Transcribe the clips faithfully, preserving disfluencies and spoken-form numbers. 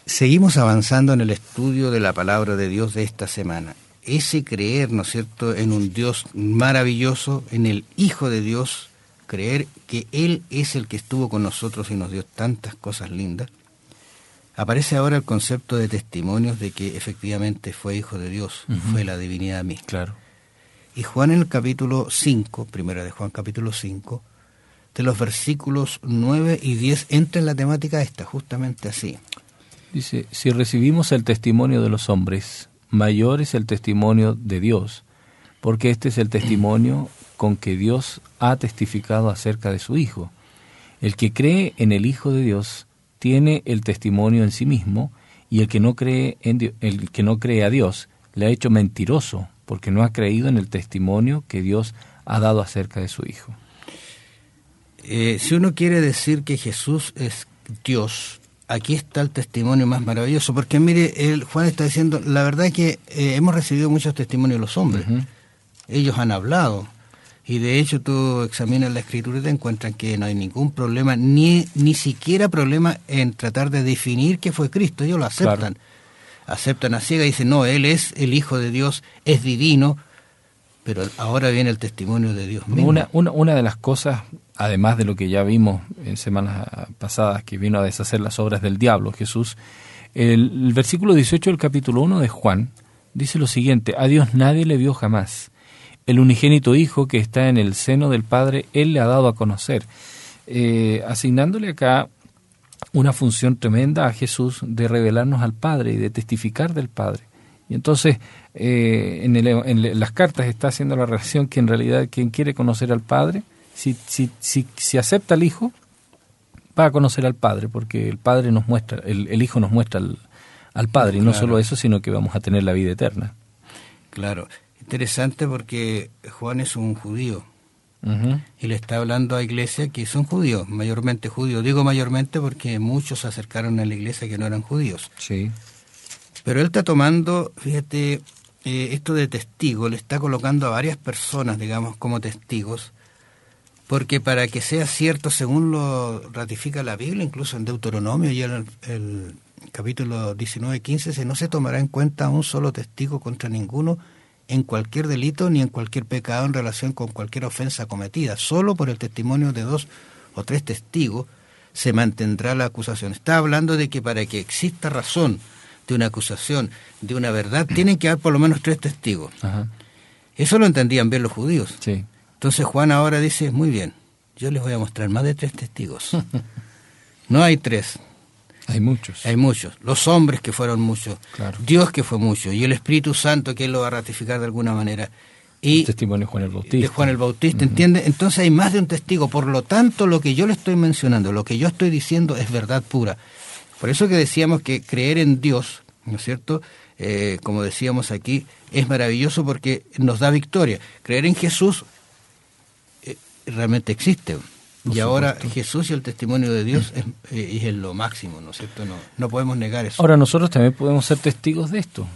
seguimos avanzando en el estudio de la palabra de Dios de esta semana. Ese creer, ¿no es cierto?, en un Dios maravilloso, en el Hijo de Dios, creer que Él es el que estuvo con nosotros y nos dio tantas cosas lindas. Aparece ahora el concepto de testimonios de que efectivamente fue Hijo de Dios, uh-huh. fue la divinidad misma. Claro. Y Juan en el capítulo cinco, primera de Juan capítulo cinco, de los versículos nueve y diez, entra en la temática esta, justamente así. Dice, si recibimos el testimonio de los hombres, mayor es el testimonio de Dios, porque este es el testimonio con que Dios ha testificado acerca de su Hijo. El que cree en el Hijo de Dios tiene el testimonio en sí mismo, y el que no cree en Dios, el que no cree a Dios le ha hecho mentiroso, porque no ha creído en el testimonio que Dios ha dado acerca de su Hijo. Eh, si uno quiere decir que Jesús es Dios, aquí está el testimonio más maravilloso, porque mire, el Juan está diciendo, la verdad es que eh, hemos recibido muchos testimonios de los hombres, uh-huh. ellos han hablado, y de hecho tú examinas la Escritura y te encuentran que no hay ningún problema, ni, ni siquiera problema en tratar de definir que fue Cristo, ellos lo aceptan. Claro. Aceptan a ciega y dicen, no, Él es el Hijo de Dios, es divino, pero ahora viene el testimonio de Dios mismo. Una, una, una de las cosas, además de lo que ya vimos en semanas pasadas, que vino a deshacer las obras del diablo, Jesús, el, el versículo dieciocho del capítulo uno de Juan dice lo siguiente, a Dios nadie le vio jamás, el unigénito Hijo que está en el seno del Padre, Él le ha dado a conocer, eh, asignándole acá una función tremenda a Jesús de revelarnos al Padre y de testificar del Padre. Y entonces eh, en, el, en las cartas está haciendo la relación que en realidad quien quiere conocer al Padre, si, si, si, si acepta al Hijo, va a conocer al Padre, porque el Padre nos muestra, el, el Hijo nos muestra al, al Padre, y no claro. solo eso, sino que vamos a tener la vida eterna. Claro, interesante porque Juan es un judío. Uh-huh. Y le está hablando a iglesia que son judíos, mayormente judíos. Digo mayormente porque muchos se acercaron a la iglesia que no eran judíos. Sí. Pero él está tomando, fíjate, eh, esto de testigo, le está colocando a varias personas, digamos, como testigos, porque para que sea cierto, según lo ratifica la Biblia, incluso en Deuteronomio, y en el, el capítulo diecinueve quince, se no se tomará en cuenta un solo testigo contra ninguno, en cualquier delito ni en cualquier pecado en relación con cualquier ofensa cometida. Solo por el testimonio de dos o tres testigos se mantendrá la acusación. Está hablando de que para que exista razón de una acusación, de una verdad, tienen que haber por lo menos tres testigos. Ajá. Eso lo entendían bien los judíos. Sí. Entonces Juan ahora dice, muy bien, yo les voy a mostrar más de tres testigos. No hay tres. Hay muchos. Hay muchos. Los hombres que fueron muchos. Claro. Dios que fue mucho. Y el Espíritu Santo que Él lo va a ratificar de alguna manera. Y el testimonio de Juan el Bautista. De Juan el Bautista, Uh-huh. ¿entiende? Entonces hay más de un testigo. Por lo tanto, lo que yo le estoy mencionando, lo que yo estoy diciendo es verdad pura. Por eso que decíamos que creer en Dios, ¿no es cierto?, eh, como decíamos aquí, es maravilloso porque nos da victoria. Creer en Jesús eh, realmente existe. Por y ahora supuesto. Jesús y el testimonio de Dios es, eh, es lo máximo, ¿no es cierto? No, no podemos negar eso. Ahora nosotros también podemos ser testigos de esto,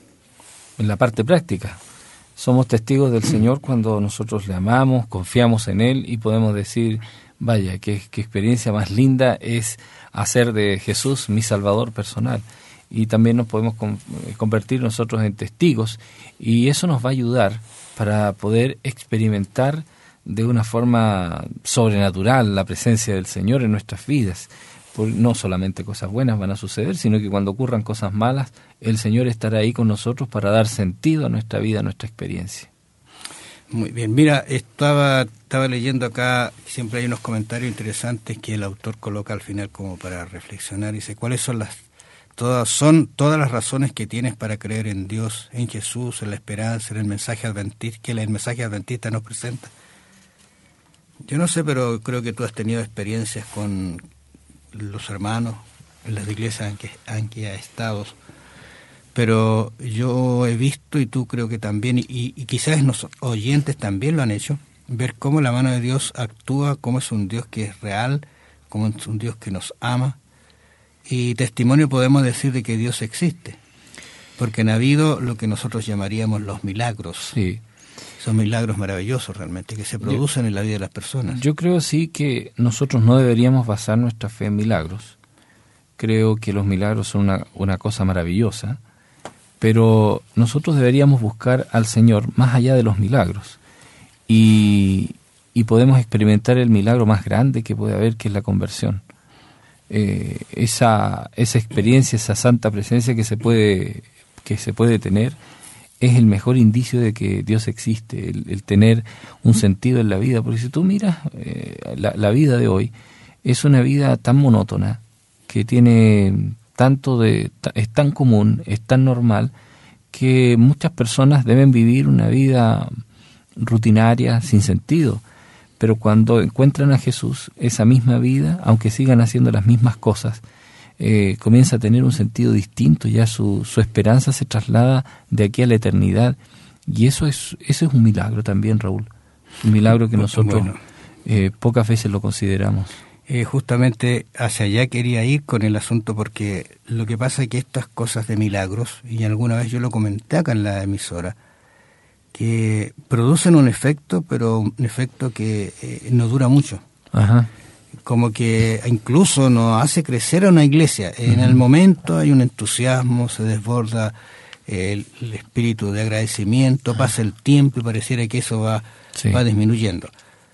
en la parte práctica. Somos testigos del Señor cuando nosotros le amamos, confiamos en Él y podemos decir, vaya, qué, qué experiencia más linda es hacer de Jesús mi Salvador personal. Y también nos podemos convertir nosotros en testigos y eso nos va a ayudar para poder experimentar de una forma sobrenatural la presencia del Señor en nuestras vidas. No solamente cosas buenas van a suceder, sino que cuando ocurran cosas malas, el Señor estará ahí con nosotros para dar sentido a nuestra vida, a nuestra experiencia. Muy bien, mira, estaba estaba leyendo acá, siempre hay unos comentarios interesantes que el autor coloca al final como para reflexionar. Dice, ¿cuáles son las todas son todas las razones que tienes para creer en Dios, en Jesús, en la esperanza, en el mensaje adventista que el mensaje adventista nos presenta? Yo no sé, pero creo que tú has tenido experiencias con los hermanos en las iglesias en que, en que has estado, pero yo he visto, y tú creo que también, y, y quizás los oyentes también lo han hecho, ver cómo la mano de Dios actúa, cómo es un Dios que es real, cómo es un Dios que nos ama, y testimonio podemos decir de que Dios existe, porque han habido lo que nosotros llamaríamos los milagros. Sí. Son milagros maravillosos realmente, que se producen yo, en la vida de las personas. Yo creo sí que nosotros no deberíamos basar nuestra fe en milagros, creo que los milagros son una, una cosa maravillosa, pero nosotros deberíamos buscar al Señor más allá de los milagros. Y, y podemos experimentar el milagro más grande que puede haber, que es la conversión. Eh, esa, esa experiencia, esa santa presencia que se puede, que se puede tener, es el mejor indicio de que Dios existe, el, el tener un sentido en la vida. Porque si tú miras eh, la, la vida de hoy, es una vida tan monótona, que tiene tanto de, es tan común, es tan normal, que muchas personas deben vivir una vida rutinaria, sin sentido. Pero cuando encuentran a Jesús, esa misma vida, aunque sigan haciendo las mismas cosas, eh, comienza a tener un sentido distinto. Ya su, su esperanza se traslada de aquí a la eternidad. Y eso es, eso es un milagro también, Raúl. Un milagro que nosotros bueno. eh, pocas veces lo consideramos. Eh, justamente hacia allá quería ir con el asunto, porque lo que pasa es que estas cosas de milagros, y alguna vez yo lo comenté acá en la emisora, que producen un efecto, pero un efecto que eh, no dura mucho. Ajá. Como que incluso nos hace crecer a una iglesia. En uh-huh. el momento hay un entusiasmo, se desborda el, el espíritu de agradecimiento, uh-huh. pasa el tiempo y pareciera que eso va, sí. va disminuyendo.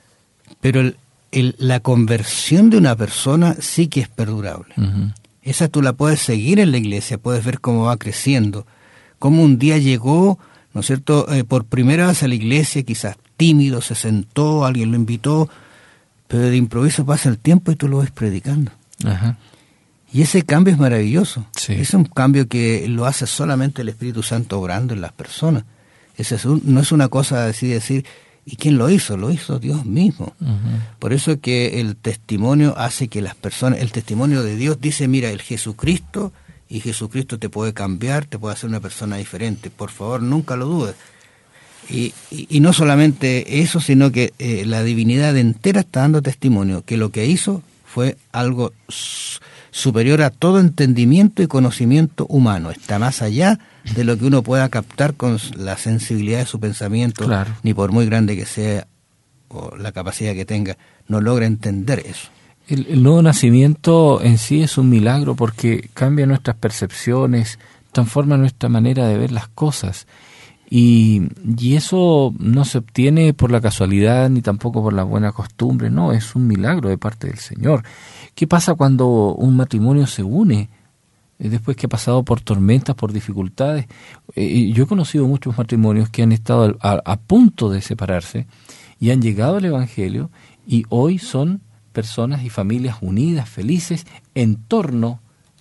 Pero el, el, la conversión de una persona sí que es perdurable. Uh-huh. Esa tú la puedes seguir en la iglesia, puedes ver cómo va creciendo, cómo un día llegó, ¿no es cierto?, eh, por primera vez a la iglesia, quizás tímido, se sentó, alguien lo invitó, pero de improviso pasa el tiempo y tú lo ves predicando. Ajá. Y ese cambio es maravilloso. Sí. Es un cambio que lo hace solamente el Espíritu Santo obrando en las personas. Ese es un, no es una cosa así de decir, ¿y quién lo hizo? Lo hizo Dios mismo. Uh-huh. Por eso que el testimonio hace que las personas, el testimonio de Dios dice, mira, el Jesucristo, y Jesucristo te puede cambiar, te puede hacer una persona diferente. Por favor, nunca lo dudes. Y, y, y no solamente eso, sino que eh, la divinidad entera está dando testimonio que lo que hizo fue algo s- superior a todo entendimiento y conocimiento humano. Está más allá de lo que uno pueda captar con la sensibilidad de su pensamiento, claro. ni por muy grande que sea o la capacidad que tenga, no logra entender eso. El, el nuevo nacimiento en sí es un milagro porque cambia nuestras percepciones, transforma nuestra manera de ver las cosas. Y, y eso no se obtiene por la casualidad ni tampoco por la buena costumbre, no, es un milagro de parte del Señor. ¿Qué pasa cuando un matrimonio se une eh, después que ha pasado por tormentas, por dificultades? Eh, yo he conocido muchos matrimonios que han estado a, a punto de separarse y han llegado al Evangelio y hoy son personas y familias unidas, felices, en torno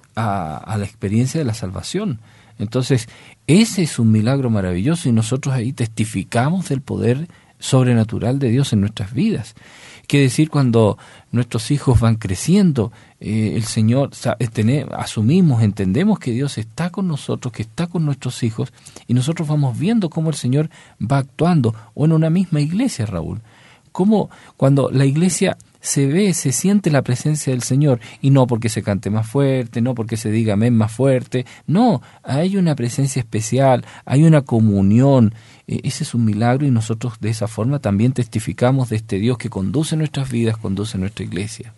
a, a la experiencia de la salvación. Entonces, ese es un milagro maravilloso y nosotros ahí testificamos del poder sobrenatural de Dios en nuestras vidas. ¿Qué decir cuando nuestros hijos van creciendo? Eh, el Señor, tener, asumimos, entendemos que Dios está con nosotros, que está con nuestros hijos, y nosotros vamos viendo cómo el Señor va actuando, o en una misma iglesia, Raúl. Cómo cuando la iglesia se ve, se siente la presencia del Señor, y no porque se cante más fuerte, no porque se diga amén más fuerte, no, hay una presencia especial, hay una comunión, eh, ese es un milagro y nosotros de esa forma también testificamos de este Dios que conduce nuestras vidas, conduce nuestra iglesia.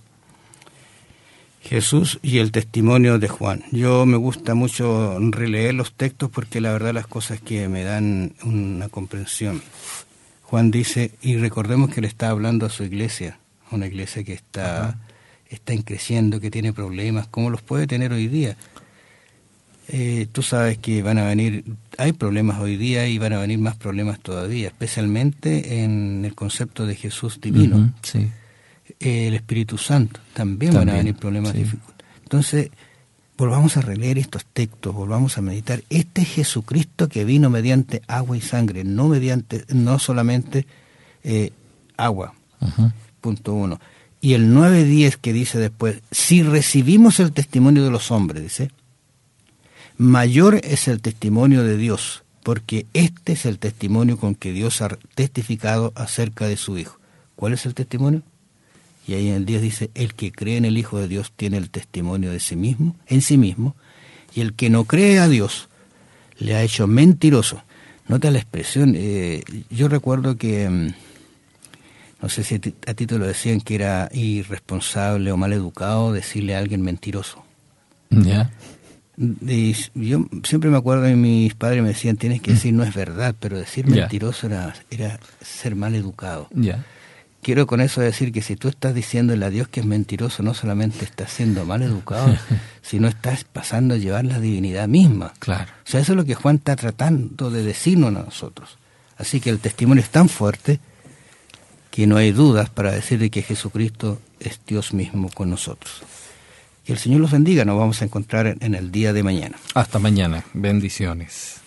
Jesús y el testimonio de Juan. Yo me gusta mucho releer los textos porque la verdad las cosas que me dan una comprensión. Juan dice, y recordemos que le está hablando a su iglesia, una iglesia que está, está creciendo, que tiene problemas, como los puede tener hoy día. Eh, tú sabes que van a venir, hay problemas hoy día y van a venir más problemas todavía, especialmente en el concepto de Jesús divino. Uh-huh, sí. Eh, el Espíritu Santo, también, también van a venir problemas sí. difíciles. Entonces, volvamos a releer estos textos, volvamos a meditar. Este es Jesucristo que vino mediante agua y sangre, no mediante, no solamente eh, agua. Uh-huh. Punto uno. Y el nueve diez que dice después, si recibimos el testimonio de los hombres, dice, mayor es el testimonio de Dios, porque este es el testimonio con que Dios ha testificado acerca de su Hijo. ¿Cuál es el testimonio? Y ahí en el diez dice, el que cree en el Hijo de Dios tiene el testimonio de sí mismo, en sí mismo, y el que no cree a Dios le ha hecho mentiroso. Nota la expresión, eh, yo recuerdo que... No sé si a ti, a ti te lo decían que era irresponsable o mal educado decirle a alguien mentiroso. Ya. Y yo siempre me acuerdo de mis padres me decían, tienes que decir no es verdad, pero decir Ya. mentiroso era, era ser mal educado. Ya. Quiero con eso decir que si tú estás diciéndole a Dios que es mentiroso, no solamente estás siendo mal educado, sino estás pasando a llevar la divinidad misma. Claro. O sea, eso es lo que Juan está tratando de decirnos a nosotros. Así que el testimonio es tan fuerte que no hay dudas para decir de que Jesucristo es Dios mismo con nosotros. Que el Señor los bendiga, nos vamos a encontrar en, en el día de mañana. Hasta mañana. Bendiciones.